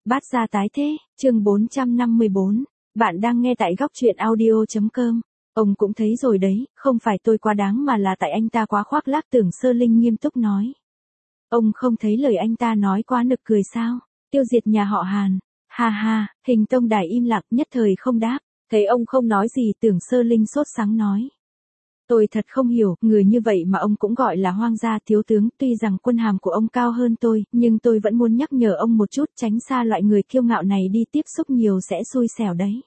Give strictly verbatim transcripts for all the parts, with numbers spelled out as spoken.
Bát gia tái thế, chương bốn trăm năm mươi bốn. Bạn đang nghe tại góc truyện audio chấm com. Ông cũng thấy rồi đấy, không phải tôi quá đáng mà là tại anh ta quá khoác lác. Tưởng Sơ Linh nghiêm túc nói. Ông không thấy lời anh ta nói quá nực cười sao? Tiêu diệt nhà họ Hàn. Ha ha, Hình Tông Đài im lặng nhất thời không đáp. Thấy ông không nói gì, Tưởng Sơ Linh sốt sắng nói. Tôi thật không hiểu, người như vậy mà ông cũng gọi là hoang gia thiếu tướng. Tuy rằng quân hàm của ông cao hơn tôi, nhưng tôi vẫn muốn nhắc nhở ông một chút, tránh xa loại người kiêu ngạo này đi, tiếp xúc nhiều sẽ xui xẻo đấy.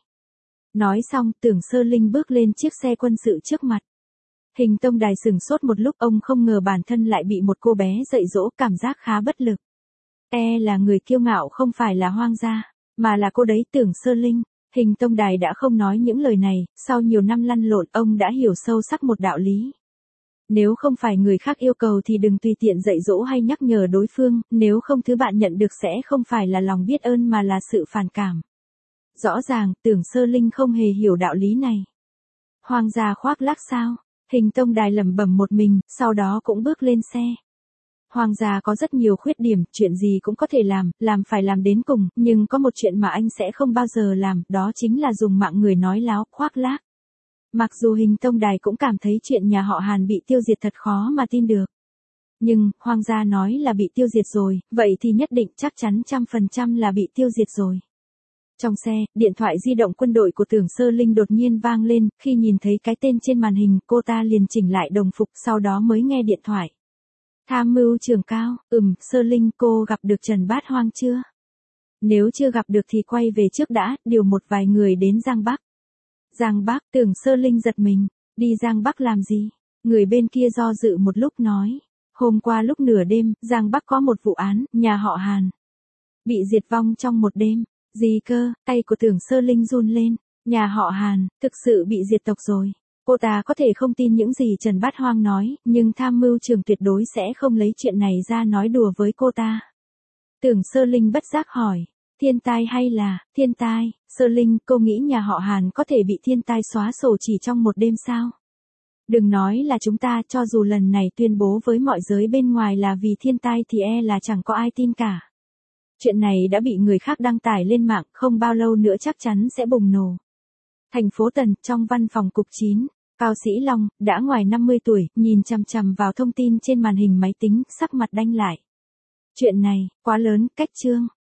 Nói xong, Tưởng Sơ Linh bước lên chiếc xe quân sự trước mặt. Hình Tông Đài sửng sốt một lúc, ông không ngờ bản thân lại bị một cô bé dạy dỗ, cảm giác khá bất lực. E là người kiêu ngạo không phải là hoang gia, mà là cô đấy. Tưởng Sơ Linh. Hình Tông Đài đã không nói những lời này, sau nhiều năm lăn lộn ông đã hiểu sâu sắc một đạo lý. Nếu không phải người khác yêu cầu thì đừng tùy tiện dạy dỗ hay nhắc nhở đối phương, nếu không thứ bạn nhận được sẽ không phải là lòng biết ơn mà là sự phản cảm. Rõ ràng, Tưởng Sơ Linh không hề hiểu đạo lý này. Hoang gia khoác lác sao? Hình Tông Đài lẩm bẩm một mình, sau đó cũng bước lên xe. Hoàng gia có rất nhiều khuyết điểm, chuyện gì cũng có thể làm, làm phải làm đến cùng, nhưng có một chuyện mà anh sẽ không bao giờ làm, đó chính là dùng mạng người nói láo, khoác lác. Mặc dù Hình Tông Đài cũng cảm thấy chuyện nhà họ Hàn bị tiêu diệt thật khó mà tin được. Nhưng, Hoàng gia nói là bị tiêu diệt rồi, vậy thì nhất định chắc chắn trăm phần trăm là bị tiêu diệt rồi. Trong xe, điện thoại di động quân đội của Tưởng Sơ Linh đột nhiên vang lên, khi nhìn thấy cái tên trên màn hình, cô ta liền chỉnh lại đồng phục, sau đó mới nghe điện thoại. Tham mưu trưởng cao, ừm, Sơ Linh, cô gặp được Trần Bát Hoang chưa? Nếu chưa gặp được thì quay về trước đã, điều một vài người đến Giang Bắc. Giang Bắc, Tưởng Sơ Linh giật mình, đi Giang Bắc làm gì? Người bên kia do dự một lúc nói, hôm qua lúc nửa đêm, Giang Bắc có một vụ án, nhà họ Hàn bị diệt vong trong một đêm. Gì cơ? Tay của Tưởng Sơ Linh run lên, nhà họ Hàn, thực sự bị diệt tộc rồi. Cô ta có thể không tin những gì Trần Bát Hoang nói, nhưng tham mưu trưởng tuyệt đối sẽ không lấy chuyện này ra nói đùa với cô ta. Tưởng Sơ Linh bất giác hỏi, thiên tai hay là, thiên tai? Sơ Linh, cô nghĩ nhà họ Hàn có thể bị thiên tai xóa sổ chỉ trong một đêm sao? Đừng nói là chúng ta, cho dù lần này tuyên bố với mọi giới bên ngoài là vì thiên tai thì e là chẳng có ai tin cả. Chuyện này đã bị người khác đăng tải lên mạng, không bao lâu nữa chắc chắn sẽ bùng nổ. Thành phố Tần, trong văn phòng cục chín, Cao Sĩ Long, đã ngoài năm mươi tuổi, nhìn chằm chằm vào thông tin trên màn hình máy tính, sắc mặt đanh lại. Chuyện này, quá lớn, cách chương.